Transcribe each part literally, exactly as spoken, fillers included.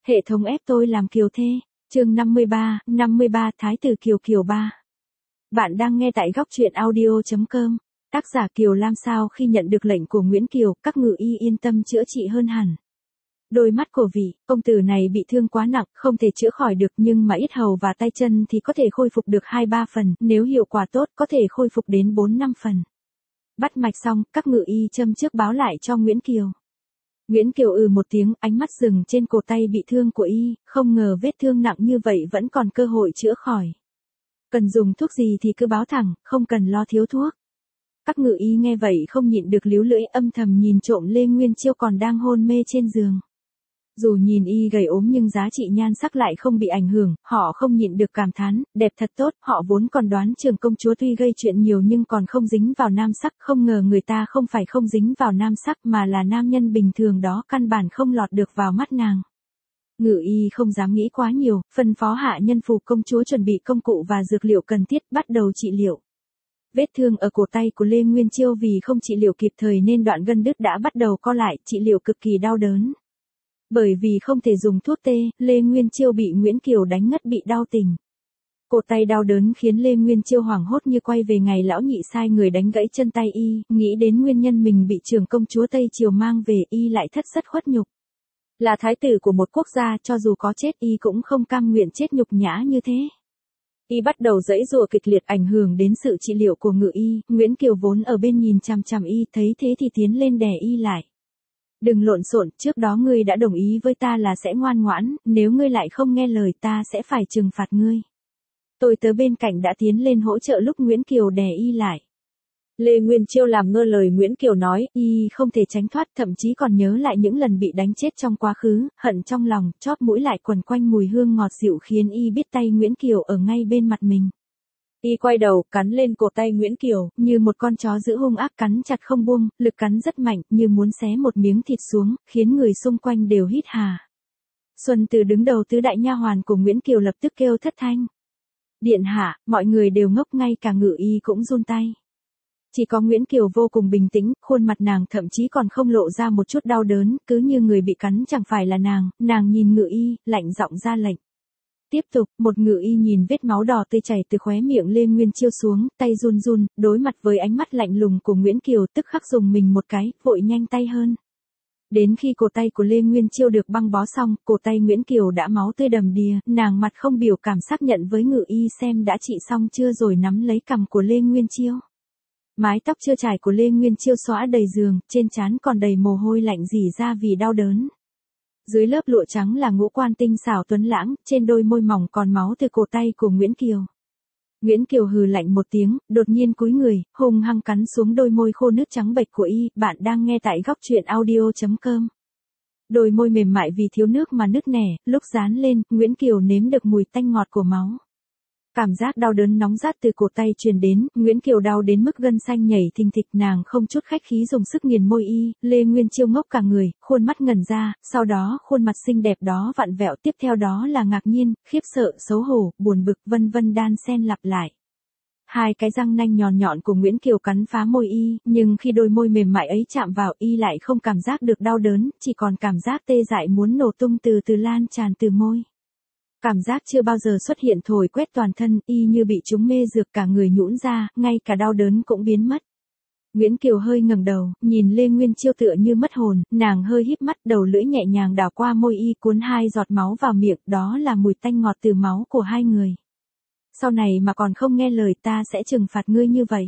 Hệ thống ép tôi làm kiều thê. Chương năm mươi ba, năm mươi ba Thái tử Kiều Kiều ba. Bạn đang nghe tại góc truyện audio chấm com. Tác giả Kiều Lam. Sau khi nhận được lệnh của Nguyễn Kiều, các ngự y yên tâm chữa trị hơn hẳn. Đôi mắt của vị công tử này bị thương quá nặng, không thể chữa khỏi được, nhưng mà yết hầu và tay chân thì có thể khôi phục được hai ba phần, nếu hiệu quả tốt có thể khôi phục đến bốn năm phần. Bắt mạch xong, các ngự y châm trước báo lại cho Nguyễn Kiều. Nguyễn Kiều ừ một tiếng, ánh mắt dừng trên cổ tay bị thương của y, không ngờ vết thương nặng như vậy vẫn còn cơ hội chữa khỏi. Cần dùng thuốc gì thì cứ báo thẳng, không cần lo thiếu thuốc. Các ngự y nghe vậy không nhịn được líu lưỡi, âm thầm nhìn trộm Lê Nguyên Chiêu còn đang hôn mê trên giường. Dù nhìn y gầy ốm nhưng giá trị nhan sắc lại không bị ảnh hưởng, họ không nhịn được cảm thán, đẹp thật tốt. Họ vốn còn đoán Trường công chúa tuy gây chuyện nhiều nhưng còn không dính vào nam sắc, không ngờ người ta không phải không dính vào nam sắc mà là nam nhân bình thường đó, căn bản không lọt được vào mắt nàng. Ngự y không dám nghĩ quá nhiều, phân phó hạ nhân phụ công chúa chuẩn bị công cụ và dược liệu cần thiết, bắt đầu trị liệu. Vết thương ở cổ tay của Lê Nguyên Chiêu vì không trị liệu kịp thời nên đoạn gân đứt đã bắt đầu co lại, trị liệu cực kỳ đau đớn. Bởi vì không thể dùng thuốc tê, Lê Nguyên Chiêu bị Nguyễn Kiều đánh ngất bị đau tình. Cổ tay đau đớn khiến Lê Nguyên Chiêu hoảng hốt như quay về ngày lão nhị sai người đánh gãy chân tay y, nghĩ đến nguyên nhân mình bị Trường công chúa Tây Triều mang về, y lại thất rất khuất nhục. Là thái tử của một quốc gia, cho dù có chết y cũng không cam nguyện chết nhục nhã như thế. Y bắt đầu giãy giụa kịch liệt, ảnh hưởng đến sự trị liệu của ngự y. Nguyễn Kiều vốn ở bên nhìn chằm chằm y, thấy thế thì tiến lên đè y lại. Đừng lộn xộn, trước đó ngươi đã đồng ý với ta là sẽ ngoan ngoãn, nếu ngươi lại không nghe lời ta sẽ phải trừng phạt ngươi. Tôi tớ bên cạnh đã tiến lên hỗ trợ lúc Nguyễn Kiều đè y lại. Lê Nguyên Chiêu làm ngơ lời Nguyễn Kiều nói, y không thể tránh thoát, thậm chí còn nhớ lại những lần bị đánh chết trong quá khứ, hận trong lòng, chóp mũi lại quần quanh mùi hương ngọt dịu khiến y biết tay Nguyễn Kiều ở ngay bên mặt mình. Y quay đầu, cắn lên cổ tay Nguyễn Kiều, như một con chó dữ hung ác cắn chặt không buông, lực cắn rất mạnh, như muốn xé một miếng thịt xuống, khiến người xung quanh đều hít hà. Xuân Từ đứng đầu tứ đại nha hoàn của Nguyễn Kiều lập tức kêu thất thanh. Điện hạ, mọi người đều ngốc, ngay cả ngự y cũng run tay. Chỉ có Nguyễn Kiều vô cùng bình tĩnh, khuôn mặt nàng thậm chí còn không lộ ra một chút đau đớn, cứ như người bị cắn chẳng phải là nàng. Nàng nhìn ngự y, lạnh giọng ra lệnh. Tiếp tục, một ngự y nhìn vết máu đỏ tươi chảy từ khóe miệng Lê Nguyên Chiêu xuống, tay run run, đối mặt với ánh mắt lạnh lùng của Nguyễn Kiều tức khắc dùng mình một cái, vội nhanh tay hơn. Đến khi cổ tay của Lê Nguyên Chiêu được băng bó xong, cổ tay Nguyễn Kiều đã máu tươi đầm đìa, nàng mặt không biểu cảm xác nhận với ngự y xem đã trị xong chưa rồi nắm lấy cằm của Lê Nguyên Chiêu. Mái tóc chưa trải của Lê Nguyên Chiêu xõa đầy giường, trên trán còn đầy mồ hôi lạnh rỉ ra vì đau đớn. Dưới lớp lụa trắng là ngũ quan tinh xảo tuấn lãng, trên đôi môi mỏng còn máu từ cổ tay của Nguyễn Kiều. Nguyễn Kiều hừ lạnh một tiếng, đột nhiên cúi người, hung hăng cắn xuống đôi môi khô nước trắng bệch của y. Bạn đang nghe tại góc truyện audio chấm com. Đôi môi mềm mại vì thiếu nước mà nứt nẻ, lúc dán lên, Nguyễn Kiều nếm được mùi tanh ngọt của máu. Cảm giác đau đớn nóng rát từ cổ tay truyền đến, Nguyễn Kiều đau đến mức gân xanh nhảy thình thịch, nàng không chút khách khí dùng sức nghiền môi y. Lê Nguyên Chiêu ngốc cả người, khuôn mắt ngẩn ra, sau đó khuôn mặt xinh đẹp đó vặn vẹo, tiếp theo đó là ngạc nhiên, khiếp sợ, xấu hổ, buồn bực, vân vân đan xen lặp lại. Hai cái răng nanh nhọn nhọn của Nguyễn Kiều cắn phá môi y, nhưng khi đôi môi mềm mại ấy chạm vào y lại không cảm giác được đau đớn, chỉ còn cảm giác tê dại muốn nổ tung từ từ lan tràn từ môi. Cảm giác chưa bao giờ xuất hiện thổi quét toàn thân, y như bị trúng mê dược, cả người nhũn ra, ngay cả đau đớn cũng biến mất. Nguyễn Kiều hơi ngẩng đầu, nhìn Lê Nguyên Chiêu tựa như mất hồn, nàng hơi híp mắt, đầu lưỡi nhẹ nhàng đảo qua môi y, cuốn hai giọt máu vào miệng, đó là mùi tanh ngọt từ máu của hai người. Sau này mà còn không nghe lời ta sẽ trừng phạt ngươi như vậy.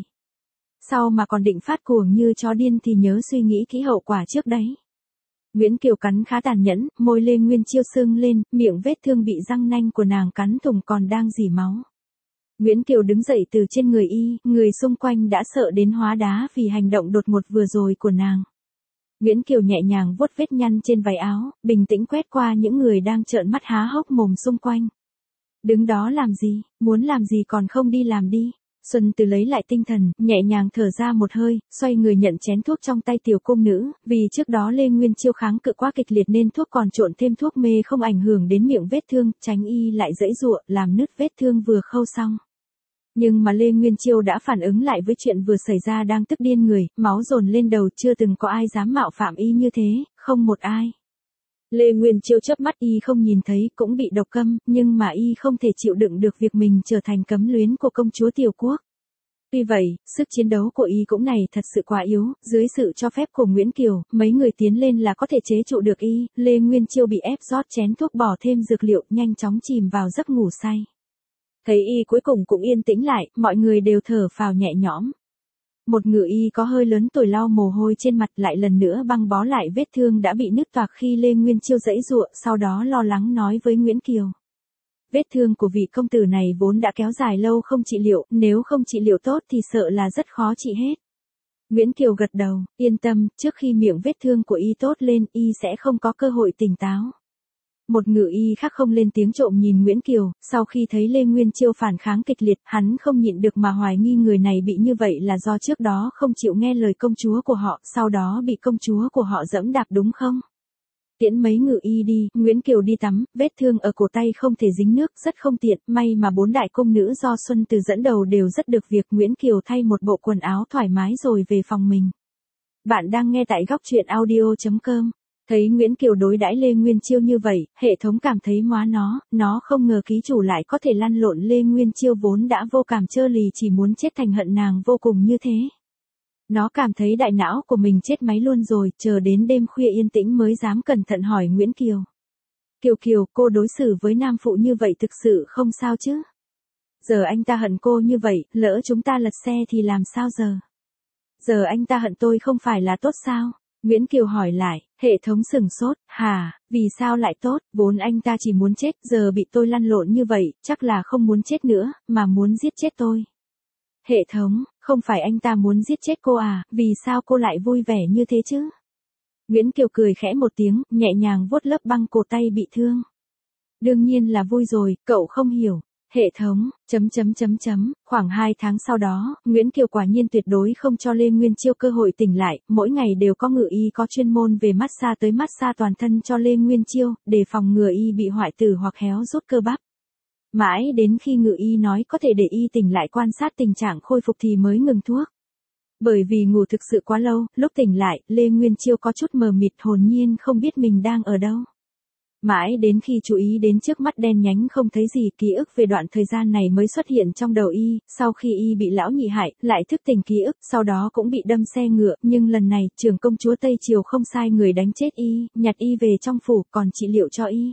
Sau mà còn định phát cuồng như chó điên thì nhớ suy nghĩ kỹ hậu quả trước đấy. Nguyễn Kiều cắn khá tàn nhẫn, môi Lê Nguyên Chiêu sưng lên, miệng vết thương bị răng nanh của nàng cắn thủng còn đang rỉ máu. Nguyễn Kiều đứng dậy từ trên người y, người xung quanh đã sợ đến hóa đá vì hành động đột ngột vừa rồi của nàng. Nguyễn Kiều nhẹ nhàng vuốt vết nhăn trên váy áo, bình tĩnh quét qua những người đang trợn mắt há hốc mồm xung quanh. Đứng đó làm gì, muốn làm gì còn không đi làm đi. Xuân Từ lấy lại tinh thần, nhẹ nhàng thở ra một hơi, xoay người nhận chén thuốc trong tay tiểu cung nữ, vì trước đó Lê Nguyên Chiêu kháng cự quá kịch liệt nên thuốc còn trộn thêm thuốc mê không ảnh hưởng đến miệng vết thương, tránh y lại giãy giụa, làm nứt vết thương vừa khâu xong. Nhưng mà Lê Nguyên Chiêu đã phản ứng lại với chuyện vừa xảy ra, đang tức điên người, máu dồn lên đầu, chưa từng có ai dám mạo phạm y như thế, không một ai. Lê Nguyên Chiêu chớp mắt, y không nhìn thấy, cũng bị độc câm, nhưng mà y không thể chịu đựng được việc mình trở thành cấm luyến của công chúa Tiểu Quốc. Tuy vậy, sức chiến đấu của y cũng này thật sự quá yếu, dưới sự cho phép của Nguyễn Kiều, mấy người tiến lên là có thể chế trụ được y. Lê Nguyên Chiêu bị ép rót chén thuốc, bỏ thêm dược liệu, nhanh chóng chìm vào giấc ngủ say. Thấy y cuối cùng cũng yên tĩnh lại, mọi người đều thở phào nhẹ nhõm. Một ngự y có hơi lớn tuổi lau mồ hôi trên mặt, lại lần nữa băng bó lại vết thương đã bị nứt toạc khi Lê Nguyên Chiêu giãy giụa, sau đó lo lắng nói với Nguyễn Kiều. Vết thương của vị công tử này vốn đã kéo dài lâu không trị liệu, nếu không trị liệu tốt thì sợ là rất khó trị hết. Nguyễn Kiều gật đầu, yên tâm, trước khi miệng vết thương của y tốt lên, y sẽ không có cơ hội tỉnh táo. Một ngự y khác không lên tiếng trộm nhìn Nguyễn Kiều, sau khi thấy Lê Nguyên Chiêu phản kháng kịch liệt, hắn không nhịn được mà hoài nghi người này bị như vậy là do trước đó không chịu nghe lời công chúa của họ, sau đó bị công chúa của họ giẫm đạp đúng không? Tiễn mấy ngự y đi, Nguyễn Kiều đi tắm, vết thương ở cổ tay không thể dính nước, rất không tiện, may mà bốn đại cung nữ do Xuân Từ dẫn đầu đều rất được việc. Nguyễn Kiều thay một bộ quần áo thoải mái rồi về phòng mình. Bạn đang nghe tại góc truyện audio chấm com. Thấy Nguyễn Kiều đối đãi Lê Nguyên Chiêu như vậy, hệ thống cảm thấy móa nó, nó không ngờ ký chủ lại có thể lăn lộn Lê Nguyên Chiêu vốn đã vô cảm trơ lì, chỉ muốn chết thành hận nàng vô cùng như thế. Nó cảm thấy đại não của mình chết máy luôn rồi, chờ đến đêm khuya yên tĩnh mới dám cẩn thận hỏi Nguyễn Kiều. Kiều Kiều, cô đối xử với nam phụ như vậy thực sự không sao chứ? Giờ anh ta hận cô như vậy, lỡ chúng ta lật xe thì làm sao giờ? Giờ anh ta hận tôi không phải là tốt sao? Nguyễn Kiều hỏi lại, hệ thống sửng sốt, hả, vì sao lại tốt, vốn anh ta chỉ muốn chết, giờ bị tôi lăn lộn như vậy, chắc là không muốn chết nữa, mà muốn giết chết tôi. Hệ thống, không phải anh ta muốn giết chết cô à, vì sao cô lại vui vẻ như thế chứ? Nguyễn Kiều cười khẽ một tiếng, nhẹ nhàng vuốt lớp băng cổ tay bị thương. Đương nhiên là vui rồi, cậu không hiểu. Hệ thống, chấm chấm chấm chấm, khoảng hai tháng sau đó, Nguyễn Kiều quả nhiên tuyệt đối không cho Lê Nguyên Chiêu cơ hội tỉnh lại, mỗi ngày đều có ngự y có chuyên môn về massage tới massage toàn thân cho Lê Nguyên Chiêu, để phòng ngừa y bị hoại tử hoặc héo rút cơ bắp. Mãi đến khi ngự y nói có thể để y tỉnh lại quan sát tình trạng khôi phục thì mới ngừng thuốc. Bởi vì ngủ thực sự quá lâu, lúc tỉnh lại, Lê Nguyên Chiêu có chút mờ mịt, hồn nhiên không biết mình đang ở đâu. Mãi đến khi chú ý đến trước mắt đen nhánh không thấy gì, ký ức về đoạn thời gian này mới xuất hiện trong đầu y, sau khi y bị lão nhị hại, lại thức tỉnh ký ức, sau đó cũng bị đâm xe ngựa, nhưng lần này, trưởng công chúa Tây Triều không sai người đánh chết y, nhặt y về trong phủ, còn trị liệu cho y.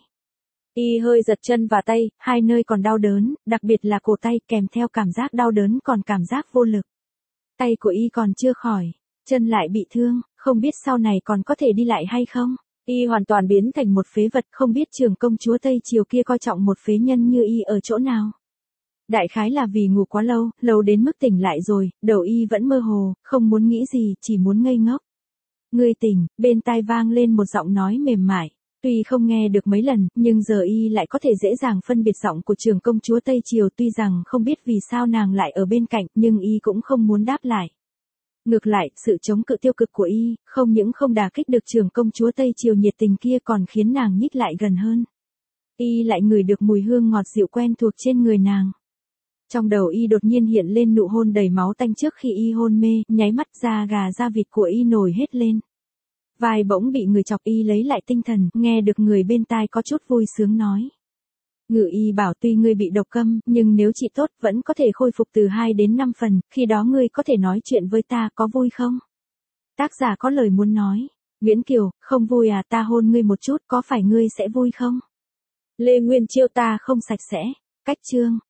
Y hơi giật chân và tay, hai nơi còn đau đớn, đặc biệt là cổ tay, kèm theo cảm giác đau đớn còn cảm giác vô lực. Tay của y còn chưa khỏi, chân lại bị thương, không biết sau này còn có thể đi lại hay không. Y hoàn toàn biến thành một phế vật, không biết trưởng công chúa Tây Triều kia coi trọng một phế nhân như y ở chỗ nào. Đại khái là vì ngủ quá lâu, lâu đến mức tỉnh lại rồi, đầu y vẫn mơ hồ, không muốn nghĩ gì, chỉ muốn ngây ngốc. Ngươi tỉnh, bên tai vang lên một giọng nói mềm mại. Tuy không nghe được mấy lần, nhưng giờ y lại có thể dễ dàng phân biệt giọng của trưởng công chúa Tây Triều, tuy rằng không biết vì sao nàng lại ở bên cạnh, nhưng y cũng không muốn đáp lại. Ngược lại, sự chống cự tiêu cực của y, không những không đả kích được trưởng công chúa Tây Triều nhiệt tình kia còn khiến nàng nhích lại gần hơn. Y lại ngửi được mùi hương ngọt dịu quen thuộc trên người nàng. Trong đầu y đột nhiên hiện lên nụ hôn đầy máu tanh trước khi y hôn mê, nháy mắt da gà da vịt của y nổi hết lên. Vai bỗng bị người chọc, y lấy lại tinh thần, nghe được người bên tai có chút vui sướng nói. Ngự y bảo tuy ngươi bị độc câm, nhưng nếu trị tốt vẫn có thể khôi phục từ hai đến năm phần, khi đó ngươi có thể nói chuyện với ta, có vui không? Tác giả có lời muốn nói. Nguyễn Kiều, không vui à, ta hôn ngươi một chút, có phải ngươi sẽ vui không? Lê Nguyên Chiêu, ta không sạch sẽ. Cách chương.